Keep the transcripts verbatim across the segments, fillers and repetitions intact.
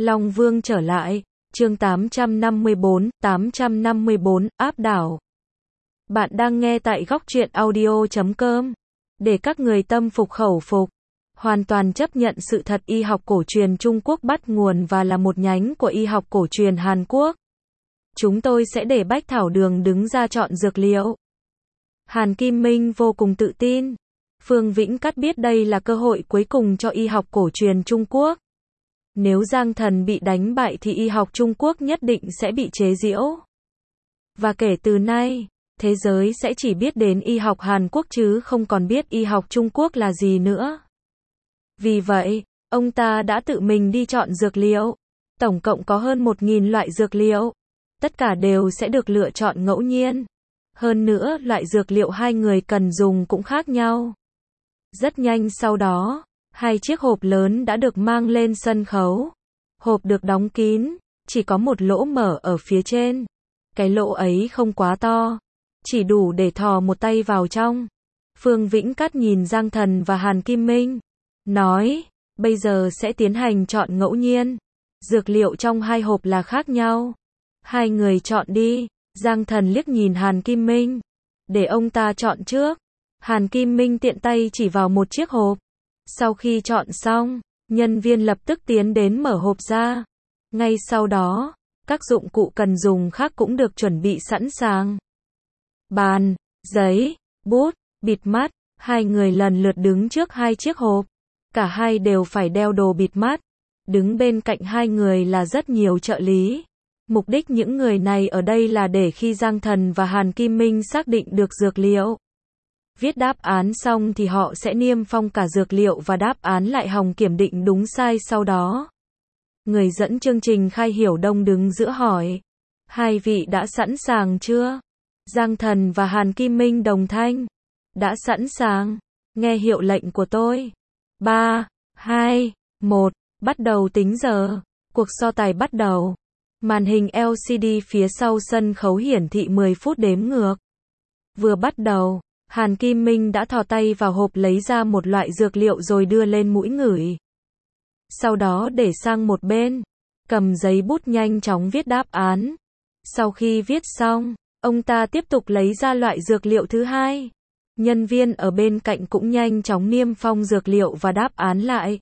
Long Vương trở lại, chương tám trăm năm mươi bốn, tám trăm năm mươi bốn, áp đảo. Bạn đang nghe tại góc truyện audio chấm com. Để các người tâm phục khẩu phục, hoàn toàn chấp nhận sự thật y học cổ truyền Trung Quốc bắt nguồn và là một nhánh của y học cổ truyền Hàn Quốc. Chúng tôi sẽ để Bách Thảo Đường đứng ra chọn dược liệu. Hàn Kim Minh vô cùng tự tin. Phương Vĩnh Cát biết đây là cơ hội cuối cùng cho y học cổ truyền Trung Quốc. Nếu Giang Thần bị đánh bại thì y học Trung Quốc nhất định sẽ bị chế giễu. Và kể từ nay, thế giới sẽ chỉ biết đến y học Hàn Quốc chứ không còn biết y học Trung Quốc là gì nữa. Vì vậy, ông ta đã tự mình đi chọn dược liệu. Tổng cộng có hơn một nghìn loại dược liệu. Tất cả đều sẽ được lựa chọn ngẫu nhiên. Hơn nữa, loại dược liệu hai người cần dùng cũng khác nhau. Rất nhanh sau đó, hai chiếc hộp lớn đã được mang lên sân khấu. Hộp được đóng kín, chỉ có một lỗ mở ở phía trên. Cái lỗ ấy không quá to, chỉ đủ để thò một tay vào trong. Phương Vĩnh Cát nhìn Giang Thần và Hàn Kim Minh, nói, bây giờ sẽ tiến hành chọn ngẫu nhiên. Dược liệu trong hai hộp là khác nhau. Hai người chọn đi. Giang Thần liếc nhìn Hàn Kim Minh, để ông ta chọn trước. Hàn Kim Minh tiện tay chỉ vào một chiếc hộp. Sau khi chọn xong, nhân viên lập tức tiến đến mở hộp ra. Ngay sau đó, các dụng cụ cần dùng khác cũng được chuẩn bị sẵn sàng. Bàn, giấy, bút, bịt mắt, hai người lần lượt đứng trước hai chiếc hộp. Cả hai đều phải đeo đồ bịt mắt. Đứng bên cạnh hai người là rất nhiều trợ lý. Mục đích những người này ở đây là để khi Giang Thần và Hàn Kim Minh xác định được dược liệu, viết đáp án xong thì họ sẽ niêm phong cả dược liệu và đáp án lại hòng kiểm định đúng sai sau đó. Người dẫn chương trình Khai Hiểu Đông đứng giữa hỏi, hai vị đã sẵn sàng chưa? Giang Thần và Hàn Kim Minh đồng thanh, đã sẵn sàng, nghe hiệu lệnh của tôi. ba, hai, một, bắt đầu tính giờ. Cuộc so tài bắt đầu. Màn hình lờ xê đê phía sau sân khấu hiển thị mười phút đếm ngược. Vừa bắt đầu, Hàn Kim Minh đã thò tay vào hộp lấy ra một loại dược liệu rồi đưa lên mũi ngửi. Sau đó để sang một bên, cầm giấy bút nhanh chóng viết đáp án. Sau khi viết xong, ông ta tiếp tục lấy ra loại dược liệu thứ hai. Nhân viên ở bên cạnh cũng nhanh chóng niêm phong dược liệu và đáp án lại.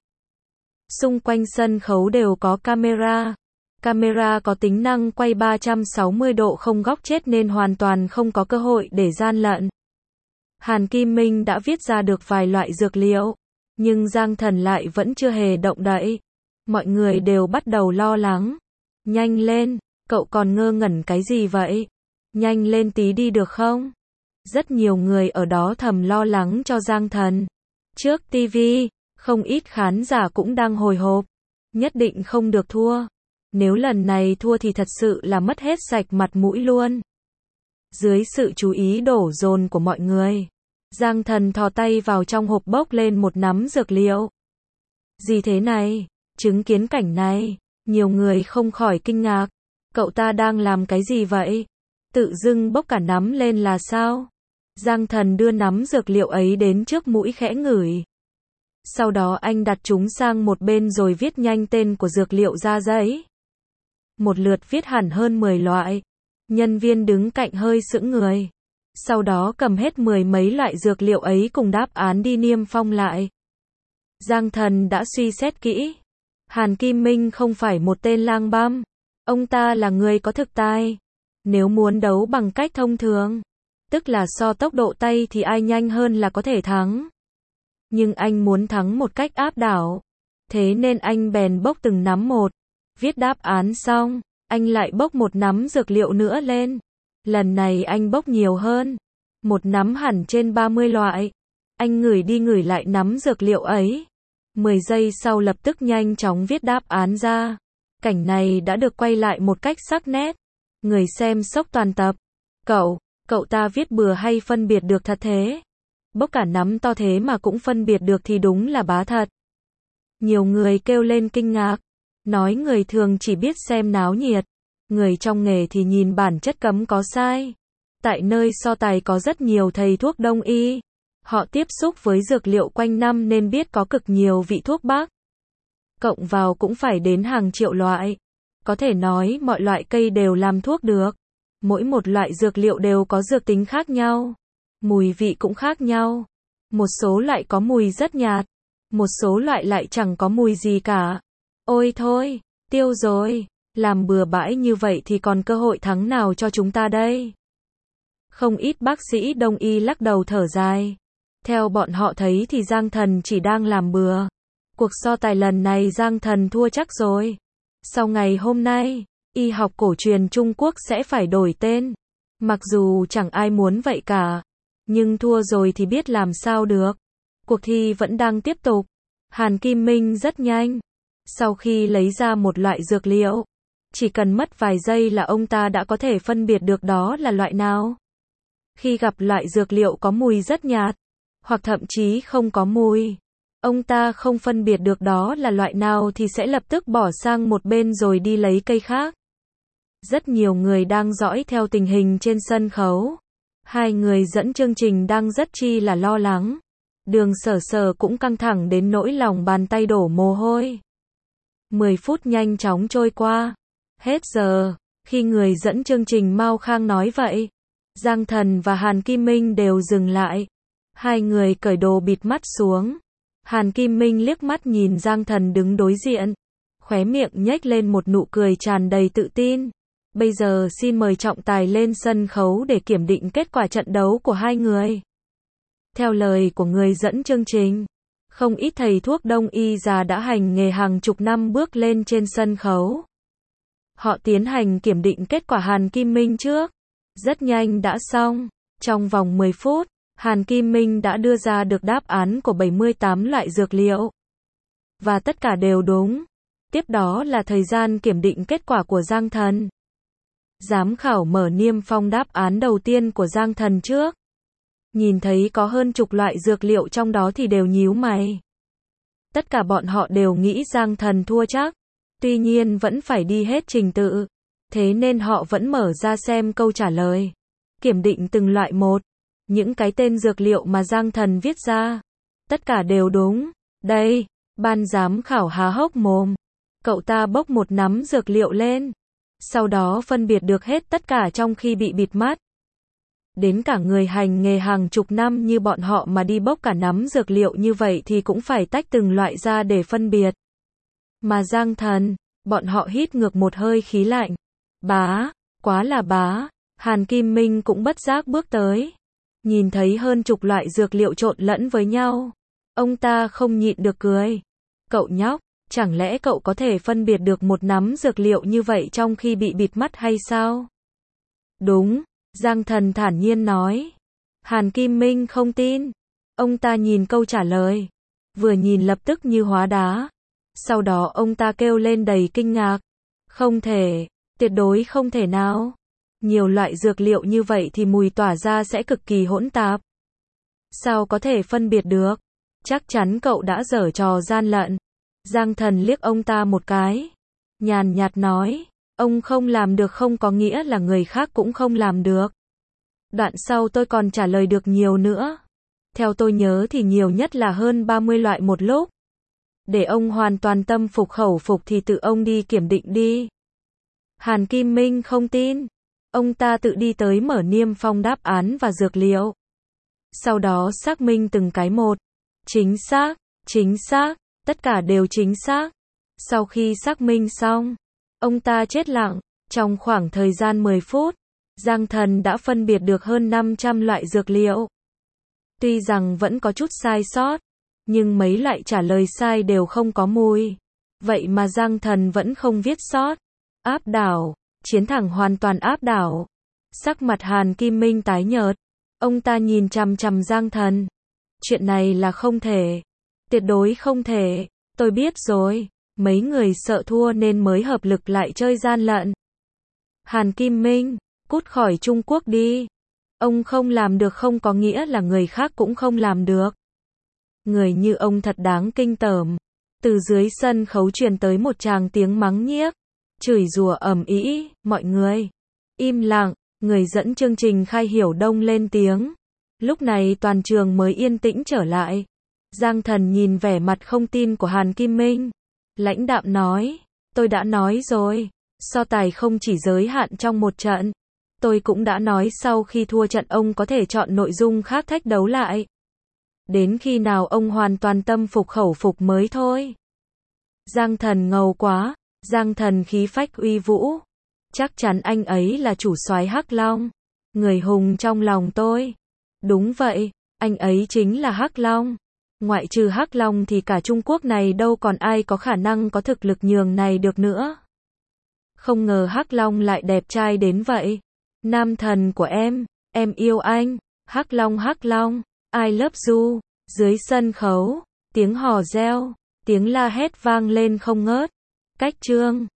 Xung quanh sân khấu đều có camera. Camera có tính năng quay ba trăm sáu mươi độ không góc chết nên hoàn toàn không có cơ hội để gian lận. Hàn Kim Minh đã viết ra được vài loại dược liệu, nhưng Giang Thần lại vẫn chưa hề động đậy. Mọi người đều bắt đầu lo lắng. Nhanh lên, cậu còn ngơ ngẩn cái gì vậy? Nhanh lên tí đi được không? Rất nhiều người ở đó thầm lo lắng cho Giang Thần. Trước ti vi, không ít khán giả cũng đang hồi hộp. Nhất định không được thua. Nếu lần này thua thì thật sự là mất hết sạch mặt mũi luôn. Dưới sự chú ý đổ dồn của mọi người, Giang Thần thò tay vào trong hộp bốc lên một nắm dược liệu. Gì thế này? Chứng kiến cảnh này, nhiều người không khỏi kinh ngạc. Cậu ta đang làm cái gì vậy? Tự dưng bốc cả nắm lên là sao? Giang Thần đưa nắm dược liệu ấy đến trước mũi khẽ ngửi. Sau đó anh đặt chúng sang một bên rồi viết nhanh tên của dược liệu ra giấy. Một lượt viết hẳn hơn mười loại. Nhân viên đứng cạnh hơi sững người. Sau đó cầm hết mười mấy loại dược liệu ấy cùng đáp án đi niêm phong lại. Giang Thần đã suy xét kỹ. Hàn Kim Minh không phải một tên lang băm. Ông ta là người có thực tài. Nếu muốn đấu bằng cách thông thường, tức là so tốc độ tay thì ai nhanh hơn là có thể thắng. Nhưng anh muốn thắng một cách áp đảo. Thế nên anh bèn bốc từng nắm một. Viết đáp án xong, anh lại bốc một nắm dược liệu nữa lên. Lần này anh bốc nhiều hơn. Một nắm hẳn trên ba mươi loại. Anh ngửi đi ngửi lại nắm dược liệu ấy. mười giây sau lập tức nhanh chóng viết đáp án ra. Cảnh này đã được quay lại một cách sắc nét. Người xem sốc toàn tập. Cậu, cậu ta viết bừa hay phân biệt được thật thế? Bốc cả nắm to thế mà cũng phân biệt được thì đúng là bá thật. Nhiều người kêu lên kinh ngạc. Nói người thường chỉ biết xem náo nhiệt. Người trong nghề thì nhìn bản chất cấm có sai. Tại nơi so tài có rất nhiều thầy thuốc đông y. Họ tiếp xúc với dược liệu quanh năm nên biết có cực nhiều vị thuốc bắc. cộng vào cũng phải đến hàng triệu loại. Có thể nói mọi loại cây đều làm thuốc được. Mỗi một loại dược liệu đều có dược tính khác nhau. Mùi vị cũng khác nhau. Một số loại có mùi rất nhạt. Một số loại lại chẳng có mùi gì cả. Ôi thôi, tiêu rồi. Làm bừa bãi như vậy thì còn cơ hội thắng nào cho chúng ta đây? Không ít bác sĩ đông y lắc đầu thở dài. Theo bọn họ thấy thì Giang Thần chỉ đang làm bừa. Cuộc so tài lần này Giang Thần thua chắc rồi. Sau ngày hôm nay, y học cổ truyền Trung Quốc sẽ phải đổi tên. Mặc dù chẳng ai muốn vậy cả. Nhưng thua rồi thì biết làm sao được. Cuộc thi vẫn đang tiếp tục. Hàn Kim Minh rất nhanh. Sau khi lấy ra một loại dược liệu, chỉ cần mất vài giây là ông ta đã có thể phân biệt được đó là loại nào. Khi gặp loại dược liệu có mùi rất nhạt, hoặc thậm chí không có mùi, ông ta không phân biệt được đó là loại nào thì sẽ lập tức bỏ sang một bên rồi đi lấy cây khác. Rất nhiều người đang dõi theo tình hình trên sân khấu. Hai người dẫn chương trình đang rất chi là lo lắng. Đường Sở Sở cũng căng thẳng đến nỗi lòng bàn tay đổ mồ hôi. mười phút nhanh chóng trôi qua. Hết giờ. Khi người dẫn chương trình Mao Khang nói vậy, Giang Thần và Hàn Kim Minh đều dừng lại. Hai người cởi đồ bịt mắt xuống. Hàn Kim Minh liếc mắt nhìn Giang Thần đứng đối diện. Khóe miệng nhếch lên một nụ cười tràn đầy tự tin. Bây giờ xin mời trọng tài lên sân khấu để kiểm định kết quả trận đấu của hai người. Theo lời của người dẫn chương trình, không ít thầy thuốc đông y già đã hành nghề hàng chục năm bước lên trên sân khấu. Họ tiến hành kiểm định kết quả Hàn Kim Minh trước. Rất nhanh đã xong. Trong vòng mười phút, Hàn Kim Minh đã đưa ra được đáp án của bảy mươi tám loại dược liệu. Và tất cả đều đúng. Tiếp đó là thời gian kiểm định kết quả của Giang Thần. Giám khảo mở niêm phong đáp án đầu tiên của Giang Thần trước. Nhìn thấy có hơn chục loại dược liệu trong đó thì đều nhíu mày. Tất cả bọn họ đều nghĩ Giang Thần thua chắc. Tuy nhiên vẫn phải đi hết trình tự. Thế nên họ vẫn mở ra xem câu trả lời. Kiểm định từng loại một. Những cái tên dược liệu mà Giang Thần viết ra. Tất cả đều đúng. Đây, ban giám khảo há hốc mồm. Cậu ta bốc một nắm dược liệu lên. Sau đó phân biệt được hết tất cả trong khi bị bịt mắt. Đến cả người hành nghề hàng chục năm như bọn họ mà đi bốc cả nắm dược liệu như vậy thì cũng phải tách từng loại ra để phân biệt. Mà Giang Thần, bọn họ hít ngược một hơi khí lạnh. Bá, quá là bá. Hàn Kim Minh cũng bất giác bước tới. Nhìn thấy hơn chục loại dược liệu trộn lẫn với nhau. Ông ta không nhịn được cười. Cậu nhóc, chẳng lẽ cậu có thể phân biệt được một nắm dược liệu như vậy trong khi bị bịt mắt hay sao? Đúng, Giang Thần thản nhiên nói. Hàn Kim Minh không tin. Ông ta nhìn câu trả lời. Vừa nhìn lập tức như hóa đá. Sau đó ông ta kêu lên đầy kinh ngạc. Không thể, tuyệt đối không thể nào. Nhiều loại dược liệu như vậy thì mùi tỏa ra sẽ cực kỳ hỗn tạp. Sao có thể phân biệt được? Chắc chắn cậu đã giở trò gian lận. Giang Thần liếc ông ta một cái. Nhàn nhạt nói, ông không làm được không có nghĩa là người khác cũng không làm được. Đoạn sau tôi còn trả lời được nhiều nữa. Theo tôi nhớ thì nhiều nhất là hơn ba mươi loại một lúc. Để ông hoàn toàn tâm phục khẩu phục thì tự ông đi kiểm định đi. Hàn Kim Minh không tin. Ông ta tự đi tới mở niêm phong đáp án và dược liệu. Sau đó xác minh từng cái một. Chính xác, chính xác, tất cả đều chính xác. Sau khi xác minh xong, ông ta chết lặng. Trong khoảng thời gian mười phút, Giang Thần đã phân biệt được hơn năm trăm loại dược liệu. Tuy rằng vẫn có chút sai sót, nhưng mấy loại trả lời sai đều không có mùi. Vậy mà Giang Thần vẫn không viết sót. Áp đảo, chiến thắng hoàn toàn áp đảo. Sắc mặt Hàn Kim Minh tái nhợt. Ông ta nhìn chằm chằm Giang Thần. Chuyện này là không thể. Tuyệt đối không thể. Tôi biết rồi. Mấy người sợ thua nên mới hợp lực lại chơi gian lận. Hàn Kim Minh, cút khỏi Trung Quốc đi. Ông không làm được không có nghĩa là người khác cũng không làm được. Người như ông thật đáng kinh tởm. Từ dưới sân khấu truyền tới một tràng tiếng mắng nhiếc. Chửi rủa ầm ĩ, mọi người. Im lặng, người dẫn chương trình Khai Hiểu Đông lên tiếng. Lúc này toàn trường mới yên tĩnh trở lại. Giang Thần nhìn vẻ mặt không tin của Hàn Kim Minh. Lãnh đạm nói, tôi đã nói rồi, so tài không chỉ giới hạn trong một trận. Tôi cũng đã nói sau khi thua trận ông có thể chọn nội dung khác thách đấu lại. Đến khi nào ông hoàn toàn tâm phục khẩu phục mới thôi. Giang Thần ngầu quá, Giang Thần khí phách uy vũ. Chắc chắn anh ấy là chủ soái Hắc Long, người hùng trong lòng tôi. Đúng vậy, anh ấy chính là Hắc Long. Ngoại trừ Hắc Long thì cả Trung Quốc này đâu còn ai có khả năng có thực lực nhường này được nữa. Không ngờ Hắc Long lại đẹp trai đến vậy. Nam thần của em, em yêu anh. Hắc Long Hắc Long, I love you. Dưới sân khấu, tiếng hò reo, tiếng la hét vang lên không ngớt. Cách chương